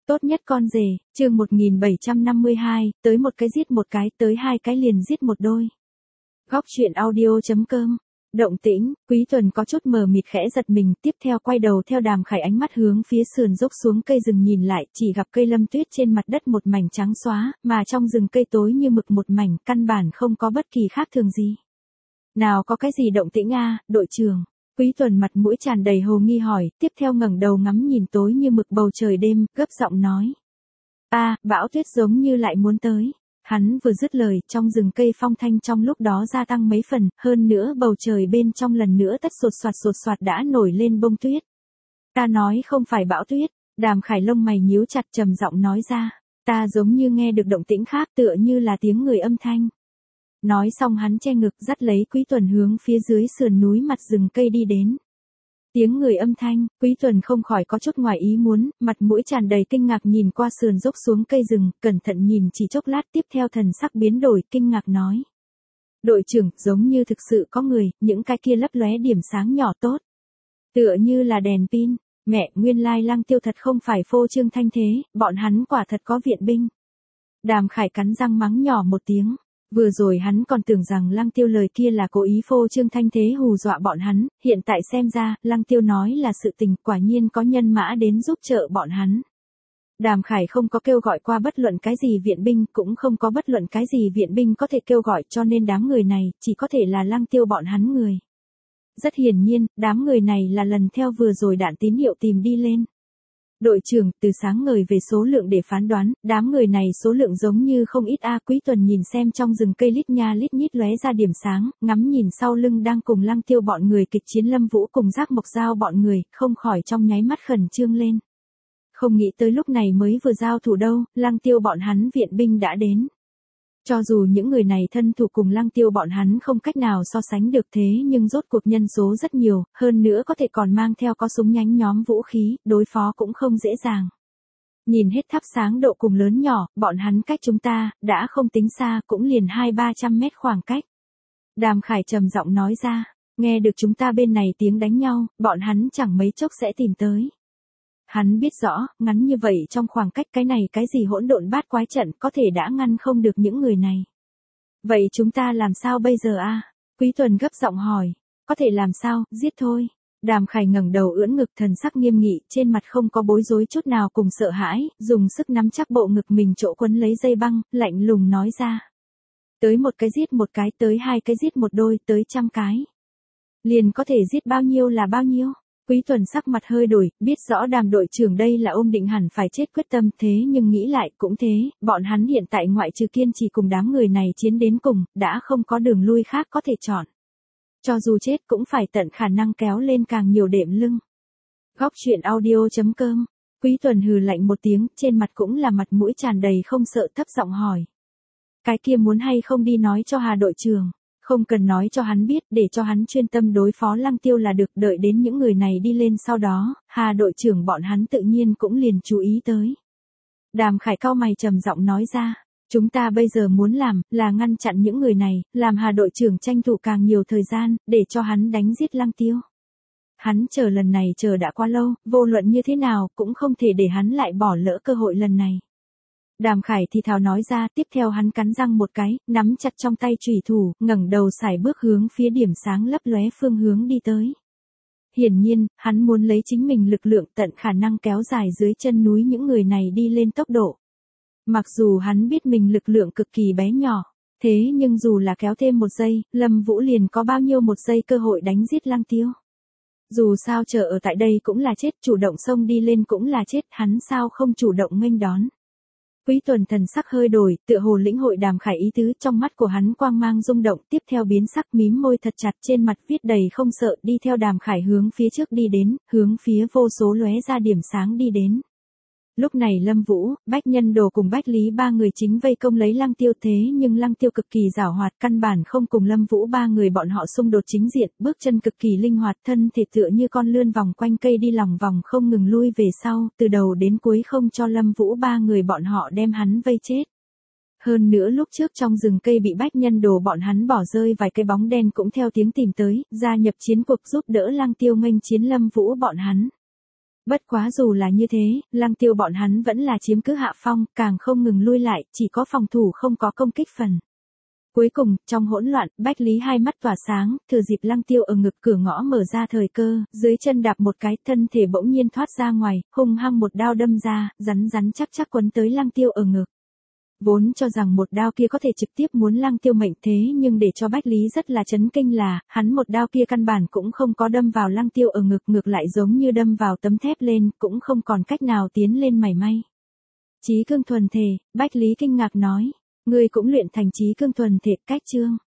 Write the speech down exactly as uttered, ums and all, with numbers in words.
Tốt nhất con rể, chương một nghìn bảy trăm năm mươi hai, tới một cái giết một cái, tới hai cái liền giết một đôi. Góc truyện audio chấm com. Động tĩnh, Quý Tuần có chút mờ mịt khẽ giật mình, tiếp theo quay đầu theo Đàm Khải ánh mắt hướng phía sườn dốc xuống cây rừng nhìn lại, chỉ gặp cây lâm tuyết trên mặt đất một mảnh trắng xóa, mà trong rừng cây tối như mực một mảnh, căn bản không có bất kỳ khác thường gì. Nào có cái gì động tĩnh a, đội trưởng? Quý Tuần mặt mũi tràn đầy hồ nghi hỏi, tiếp theo ngẩng đầu ngắm nhìn tối như mực bầu trời đêm, gấp giọng nói. A, bão tuyết giống như lại muốn tới. Hắn vừa dứt lời, trong rừng cây phong thanh trong lúc đó gia tăng mấy phần, hơn nữa bầu trời bên trong lần nữa tất sột soạt sột soạt đã nổi lên bông tuyết. Ta nói không phải bão tuyết, Đàm Khải lông mày nhíu chặt trầm giọng nói ra. Ta giống như nghe được động tĩnh khác tựa như là tiếng người âm thanh. Nói xong hắn che ngực dắt lấy Quý Tuần hướng phía dưới sườn núi mặt rừng cây đi đến. Tiếng người âm thanh, Quý Tuần không khỏi có chút ngoài ý muốn, mặt mũi tràn đầy kinh ngạc nhìn qua sườn dốc xuống cây rừng, cẩn thận nhìn chỉ chốc lát tiếp theo thần sắc biến đổi, kinh ngạc nói. Đội trưởng, giống như thực sự có người, những cái kia lấp lóe điểm sáng nhỏ tốt. Tựa như là đèn pin, mẹ, nguyên lai Lăng Tiêu thật không phải phô trương thanh thế, bọn hắn quả thật có viện binh. Đàm Khải cắn răng mắng nhỏ một tiếng. Vừa rồi hắn còn tưởng rằng Lăng Tiêu lời kia là cố ý phô trương thanh thế hù dọa bọn hắn, hiện tại xem ra, Lăng Tiêu nói là sự tình, quả nhiên có nhân mã đến giúp trợ bọn hắn. Đàm Khải không có kêu gọi qua bất luận cái gì viện binh, cũng không có bất luận cái gì viện binh có thể kêu gọi, cho nên đám người này, chỉ có thể là Lăng Tiêu bọn hắn người. Rất hiển nhiên, đám người này là lần theo vừa rồi đạn tín hiệu tìm đi lên. Đội trưởng, từ sáng ngời về số lượng để phán đoán, đám người này số lượng giống như không ít a. Quý Tuần nhìn xem trong rừng cây lít nha lít nhít lóe ra điểm sáng, ngắm nhìn sau lưng đang cùng Lăng Tiêu bọn người kịch chiến Lâm Vũ cùng Giác Mộc Giao bọn người, không khỏi trong nháy mắt khẩn trương lên. Không nghĩ tới lúc này mới vừa giao thủ đâu, Lăng Tiêu bọn hắn viện binh đã đến. Cho dù những người này thân thủ cùng Lăng Tiêu bọn hắn không cách nào so sánh được thế nhưng rốt cuộc nhân số rất nhiều, hơn nữa có thể còn mang theo có súng nhánh nhóm vũ khí, đối phó cũng không dễ dàng. Nhìn hết thắp sáng độ cùng lớn nhỏ, bọn hắn cách chúng ta, đã không tính xa, cũng liền hai ba trăm mét khoảng cách. Đàm Khải trầm giọng nói ra, nghe được chúng ta bên này tiếng đánh nhau, bọn hắn chẳng mấy chốc sẽ tìm tới. Hắn biết rõ, ngắn như vậy trong khoảng cách cái này cái gì hỗn độn bát quái trận có thể đã ngăn không được những người này. Vậy chúng ta làm sao bây giờ a? Quý Tuần gấp giọng hỏi. Có thể làm sao, giết thôi. Đàm Khải ngẩng đầu ưỡn ngực thần sắc nghiêm nghị, trên mặt không có bối rối chút nào cùng sợ hãi, dùng sức nắm chắc bộ ngực mình chỗ quấn lấy dây băng, lạnh lùng nói ra. Tới một cái giết một cái, tới hai cái giết một đôi, tới trăm cái. Liền có thể giết bao nhiêu là bao nhiêu. Quý Tuần sắc mặt hơi đổi, biết rõ Đàm đội trưởng đây là ôm định hẳn phải chết quyết tâm, thế nhưng nghĩ lại cũng thế, bọn hắn hiện tại ngoại trừ kiên trì cùng đám người này chiến đến cùng, đã không có đường lui khác có thể chọn. Cho dù chết cũng phải tận khả năng kéo lên càng nhiều đệm lưng. Góc truyện audio chấm com. Quý Tuần hừ lạnh một tiếng, trên mặt cũng là mặt mũi tràn đầy không sợ, thấp giọng hỏi. Cái kia muốn hay không đi nói cho Hà đội trưởng? Không cần nói cho hắn biết, để cho hắn chuyên tâm đối phó Lăng Tiêu là được, đợi đến những người này đi lên sau đó, Hà đội trưởng bọn hắn tự nhiên cũng liền chú ý tới. Đàm Khải cau mày trầm giọng nói ra, chúng ta bây giờ muốn làm, là ngăn chặn những người này, làm Hà đội trưởng tranh thủ càng nhiều thời gian, để cho hắn đánh giết Lăng Tiêu. Hắn chờ lần này chờ đã quá lâu, vô luận như thế nào, cũng không thể để hắn lại bỏ lỡ cơ hội lần này. Đàm Khải thì thào nói ra, tiếp theo hắn cắn răng một cái, nắm chặt trong tay chủy thủ, ngẩng đầu sải bước hướng phía điểm sáng lấp lóe phương hướng đi tới. Hiển nhiên, hắn muốn lấy chính mình lực lượng tận khả năng kéo dài dưới chân núi những người này đi lên tốc độ. Mặc dù hắn biết mình lực lượng cực kỳ bé nhỏ, thế nhưng dù là kéo thêm một giây, Lâm Vũ liền có bao nhiêu một giây cơ hội đánh giết Lăng Tiêu. Dù sao chờ ở tại đây cũng là chết, chủ động xông đi lên cũng là chết, hắn sao không chủ động nghênh đón. Quý Tuần thần sắc hơi đổi, tựa hồ lĩnh hội Đàm Khải ý tứ, trong mắt của hắn quang mang rung động, tiếp theo biến sắc, mím môi thật chặt, trên mặt viết đầy không sợ, đi theo Đàm Khải hướng phía trước đi đến, hướng phía vô số lóe ra điểm sáng đi đến. Lúc này Lâm Vũ, Bách Nhân Đồ cùng Bách Lý ba người chính vây công lấy Lăng Tiêu, thế nhưng Lăng Tiêu cực kỳ giảo hoạt, căn bản không cùng Lâm Vũ ba người bọn họ xung đột chính diện, bước chân cực kỳ linh hoạt, thân thể tựa như con lươn vòng quanh cây đi lòng vòng không ngừng lui về sau, từ đầu đến cuối không cho Lâm Vũ ba người bọn họ đem hắn vây chết. Hơn nữa lúc trước trong rừng cây bị Bách Nhân Đồ bọn hắn bỏ rơi vài cái bóng đen cũng theo tiếng tìm tới, gia nhập chiến cuộc giúp đỡ Lăng Tiêu nghênh chiến Lâm Vũ bọn hắn. Bất quá dù là như thế, Lăng Tiêu bọn hắn vẫn là chiếm cứ hạ phong, càng không ngừng lui lại, chỉ có phòng thủ không có công kích phần. Cuối cùng, trong hỗn loạn, Bách Lý hai mắt tỏa sáng, thừa dịp Lăng Tiêu ở ngực cửa ngõ mở ra thời cơ, dưới chân đạp một cái, thân thể bỗng nhiên thoát ra ngoài, hung hăng một đao đâm ra, rắn rắn chắc chắc quấn tới Lăng Tiêu ở ngực. Vốn cho rằng một đao kia có thể trực tiếp muốn Lăng Tiêu mệnh, thế nhưng để cho Bách Lý rất là chấn kinh là, hắn một đao kia căn bản cũng không có đâm vào Lăng Tiêu ở ngực, ngược lại giống như đâm vào tấm thép lên, cũng không còn cách nào tiến lên mảy may. Chí cương thuần thể, Bách Lý kinh ngạc nói, ngươi cũng luyện thành chí cương thuần thể, cách chương.